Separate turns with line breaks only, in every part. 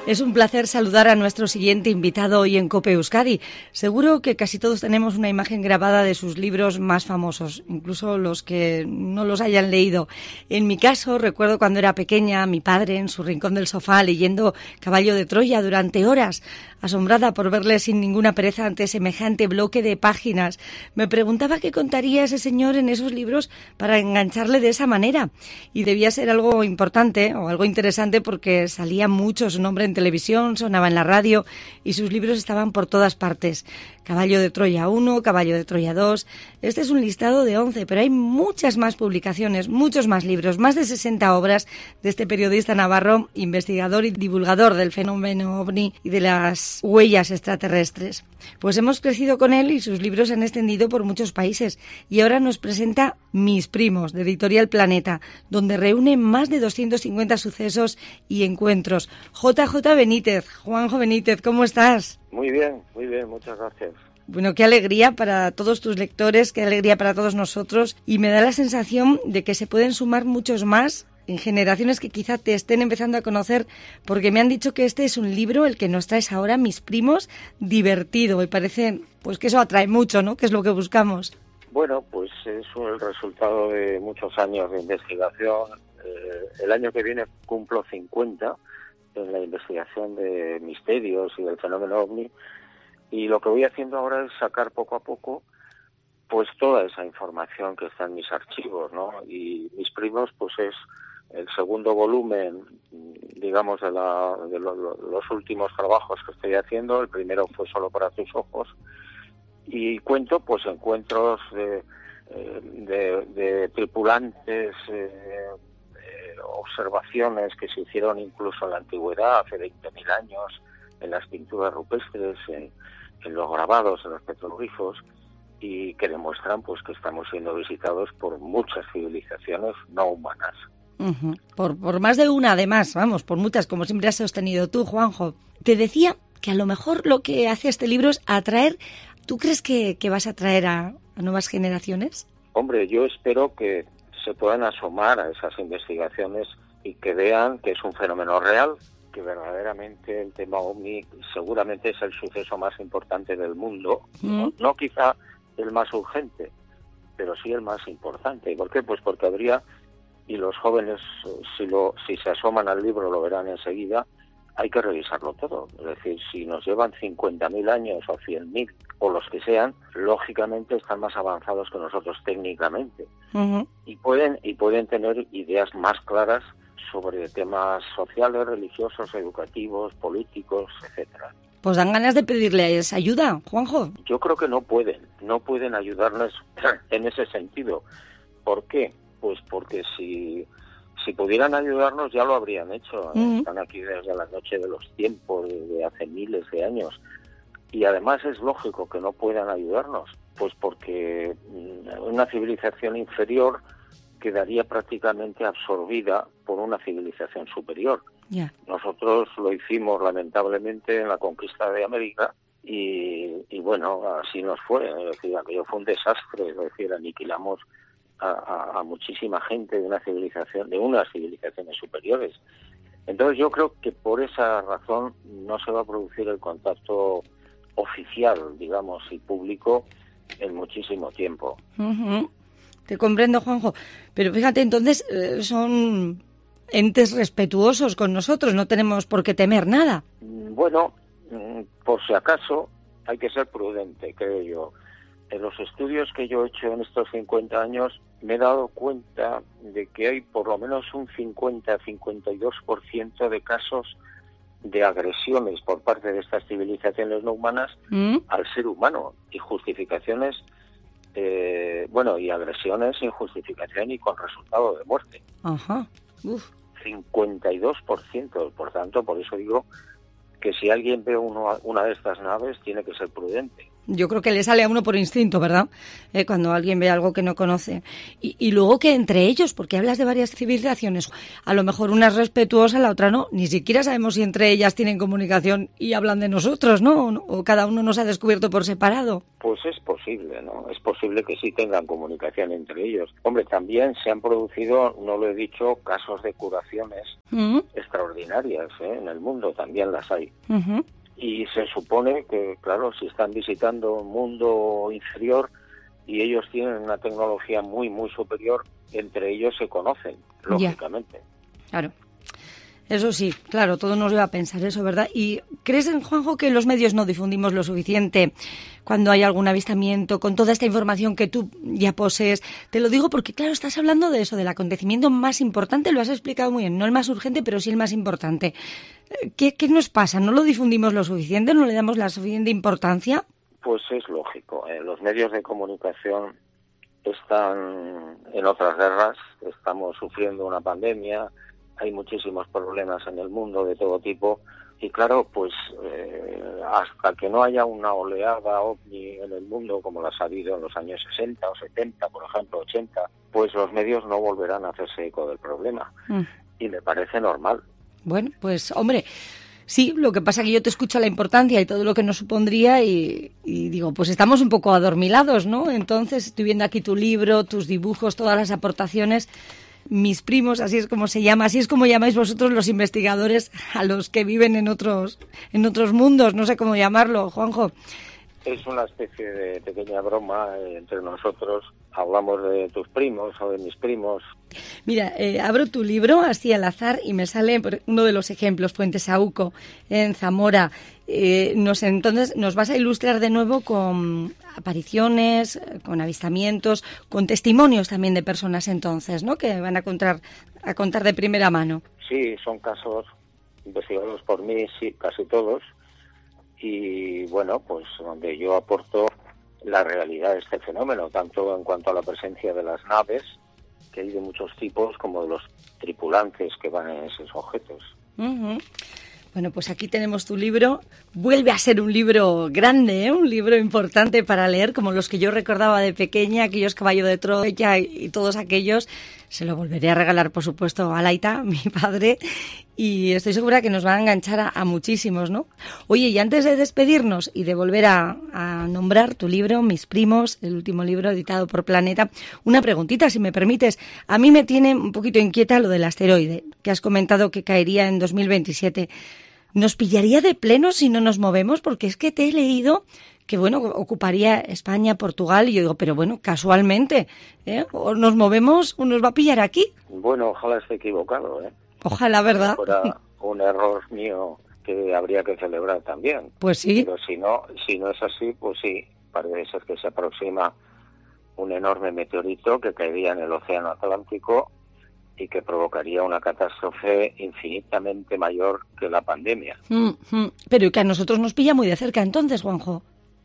Es un placer saludar a nuestro siguiente invitado hoy en COPE Euskadi. Seguro que casi todos tenemos una imagen grabada de sus libros más famosos, incluso los que no los hayan leído. En mi caso, recuerdo cuando era pequeña, a mi padre en su rincón del sofá leyendo Caballo de Troya durante horas, asombrada por verle sin ninguna pereza ante semejante bloque de páginas. Me preguntaba qué contaría ese señor en esos libros para engancharle de esa manera. Y debía ser algo importante o algo interesante porque salía mucho su nombre en televisión, sonaba en la radio y sus libros estaban por todas partes. Caballo de Troya 1, Caballo de Troya 2. Este es un listado de 11, pero hay muchas más publicaciones, muchos más libros, más de 60 obras de este periodista navarro, investigador y divulgador del fenómeno ovni y de las huellas extraterrestres. Pues hemos crecido con él y sus libros se han extendido por muchos países y ahora nos presenta Mis primos, de Editorial Planeta, donde reúne más de 250 sucesos y encuentros. JJ Benítez, Juanjo Benítez, ¿cómo estás?
Muy bien, muchas gracias.
Bueno, qué alegría para todos tus lectores, qué alegría para todos nosotros, y me da la sensación de que se pueden sumar muchos más en generaciones que quizá te estén empezando a conocer, porque me han dicho que este es un libro, el que nos traes ahora, Mis primos, divertido, y parece pues que eso atrae mucho, ¿no?, que es lo que buscamos.
Bueno, pues es el resultado de muchos años de investigación. El año que viene cumplo 50 en la investigación de misterios y del fenómeno ovni, y lo que voy haciendo ahora es sacar poco a poco pues toda esa información que está en mis archivos, ¿no? Y Mis primos pues es el segundo volumen, digamos, de los últimos trabajos que estoy haciendo. El primero fue Solo para tus ojos, y cuento pues encuentros de tripulantes, observaciones que se hicieron incluso en la antigüedad, hace 20.000 años, en las pinturas rupestres, en los grabados, en los petroglifos, y que demuestran pues que estamos siendo visitados por muchas civilizaciones no humanas.
Uh-huh. Por más de una, además, vamos, por muchas, como siempre has sostenido tú, Juanjo. Te decía que a lo mejor lo que hace este libro es atraer. ¿Tú crees que vas a atraer a nuevas generaciones?
Hombre, yo espero que se puedan asomar a esas investigaciones y que vean que es un fenómeno real, que verdaderamente el tema OVNI seguramente es el suceso más importante del mundo, no quizá el más urgente, pero sí el más importante. ¿Y por qué? Pues porque habría, y los jóvenes si se asoman al libro lo verán enseguida, hay que revisarlo todo. Es decir, si nos llevan 50.000 años o 100.000 o los que sean, lógicamente están más avanzados que nosotros técnicamente. Uh-huh. y pueden tener ideas más claras sobre temas sociales, religiosos, educativos, políticos, etcétera.
Pues dan ganas de pedirles ayuda, Juanjo.
Yo creo que no pueden ayudarnos en ese sentido. ¿Por qué? Pues porque si pudieran ayudarnos ya lo habrían hecho. Uh-huh. Están aquí desde la noche de los tiempos, de hace miles de años. Y además es lógico que no puedan ayudarnos, pues porque una civilización inferior quedaría prácticamente absorbida por una civilización superior. Yeah. Nosotros lo hicimos lamentablemente en la conquista de América y bueno, así nos fue. Es decir, aquello fue un desastre, es decir, aniquilamos a muchísima gente de unas civilizaciones superiores. Entonces yo creo que por esa razón no se va a producir el contacto oficial, digamos, y público en muchísimo tiempo.
Uh-huh. Te comprendo, Juanjo. Pero fíjate, entonces son entes respetuosos con nosotros, no tenemos por qué temer nada.
Bueno, por si acaso hay que ser prudente, creo yo. En los estudios que yo he hecho en estos 50 años me he dado cuenta de que hay por lo menos un 50-52% de casos de agresiones por parte de estas civilizaciones no humanas al ser humano, y justificaciones, y agresiones sin justificación y con resultado de muerte.
Ajá. Uf.
52%, por tanto, por eso digo que si alguien ve una de estas naves tiene que ser prudente.
yo creo que le sale a uno por instinto, ¿verdad? Cuando alguien ve algo que no conoce. Y luego que entre ellos, porque hablas de varias civilizaciones, a lo mejor una es respetuosa, la otra no. Ni siquiera sabemos si entre ellas tienen comunicación y hablan de nosotros, ¿no? O cada uno nos ha descubierto por separado.
Pues es posible, ¿no? Es posible que sí tengan comunicación entre ellos. Hombre, también se han producido, no lo he dicho, casos de curaciones extraordinarias, en el mundo también las hay. Y se supone que, claro, si están visitando un mundo inferior y ellos tienen una tecnología muy, muy superior, entre ellos se conocen, lógicamente.
Claro. Eso sí, claro, todo nos lleva a pensar eso, ¿verdad? ¿Y crees, Juanjo, que los medios no difundimos lo suficiente cuando hay algún avistamiento, con toda esta información que tú ya posees? Te lo digo porque, claro, estás hablando de eso, del acontecimiento más importante, lo has explicado muy bien, no el más urgente, pero sí el más importante. ¿Qué nos pasa? ¿No lo difundimos lo suficiente? ¿No le damos la suficiente importancia?
Pues es lógico. Los medios de comunicación están en otras guerras, estamos sufriendo una pandemia, hay muchísimos problemas en el mundo de todo tipo y claro, pues hasta que no haya una oleada ovni en el mundo como las ha habido en los años 60 o 70, por ejemplo 80, pues los medios no volverán a hacerse eco del problema. Y me parece normal.
Bueno, pues hombre, sí, lo que pasa es que yo te escucho la importancia y todo lo que nos supondría y digo, pues estamos un poco adormilados, ¿no? Entonces estoy viendo aquí tu libro, tus dibujos, todas las aportaciones. Mis primos, así es como se llama, así es como llamáis vosotros los investigadores a los que viven en otros mundos, no sé cómo llamarlo, Juanjo.
Es una especie de pequeña broma entre nosotros, hablamos de tus primos o de mis primos.
Mira, abro tu libro así al azar y me sale uno de los ejemplos, Fuentesauco, en Zamora. Entonces nos vas a ilustrar de nuevo con apariciones, con avistamientos, con testimonios también de personas entonces, ¿no? Que van a contar de primera mano.
Sí, son casos investigados por mí, sí, casi todos. Y bueno, pues donde yo aporto la realidad de este fenómeno, tanto en cuanto a la presencia de las naves, que hay de muchos tipos, como de los tripulantes que van en esos objetos.
Bueno, pues aquí tenemos tu libro. Vuelve a ser un libro grande, un libro importante para leer, como los que yo recordaba de pequeña, aquellos Caballo de Troya y todos aquellos. Se lo volveré a regalar, por supuesto, a Laita, mi padre, y estoy segura que nos va a enganchar a muchísimos, ¿no? Oye, y antes de despedirnos y de volver a nombrar tu libro, Mis primos, el último libro editado por Planeta, una preguntita, si me permites. A mí me tiene un poquito inquieta lo del asteroide, que has comentado que caería en 2027. ¿Nos pillaría de pleno si no nos movemos? Porque es que te he leído que, bueno, ocuparía España, Portugal, y yo digo, pero bueno, casualmente, o nos movemos o nos va a pillar aquí.
Bueno, ojalá esté equivocado,
Ojalá, ¿verdad?
Fuera un error mío que habría que celebrar también.
Pues sí.
Pero si no es así, pues sí, parece ser que se aproxima un enorme meteorito que caería en el Océano Atlántico y que provocaría una catástrofe infinitamente mayor que la pandemia.
Pero que a nosotros nos pilla muy de cerca entonces, Juanjo.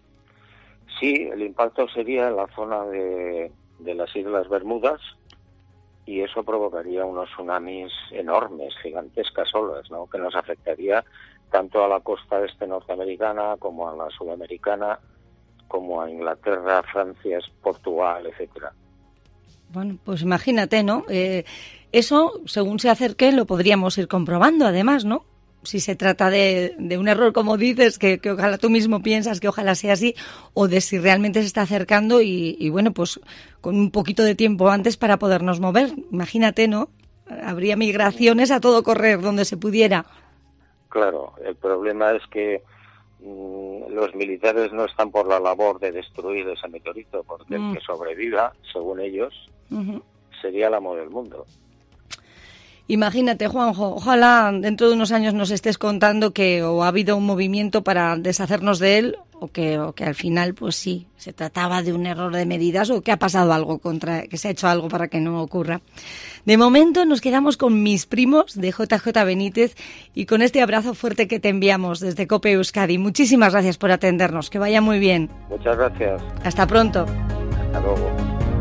Sí, el impacto sería en la zona de las Islas Bermudas y eso provocaría unos tsunamis enormes, gigantescas olas, ¿no? Que nos afectaría tanto a la costa este norteamericana como a la sudamericana, como a Inglaterra, Francia, Portugal, etcétera.
Bueno, pues imagínate, ¿no? Eso, según se acerque, lo podríamos ir comprobando, además, ¿no? Si se trata de un error, como dices, que ojalá tú mismo piensas que ojalá sea así, o de si realmente se está acercando y bueno, pues con un poquito de tiempo antes para podernos mover. Imagínate, ¿no? Habría migraciones a todo correr donde se pudiera.
Claro, el problema es que los militares no están por la labor de destruir ese meteorito, porque el que sobreviva, según ellos, sería el amo del mundo.
Imagínate, Juanjo, ojalá dentro de unos años nos estés contando que o ha habido un movimiento para deshacernos de él o que al final, pues sí, se trataba de un error de medidas o que ha pasado algo que se ha hecho algo para que no ocurra. De momento nos quedamos con Mis primos de JJ Benítez y con este abrazo fuerte que te enviamos desde COPE Euskadi. Muchísimas gracias por atendernos, que vaya muy bien.
Muchas gracias.
Hasta pronto.
Hasta luego.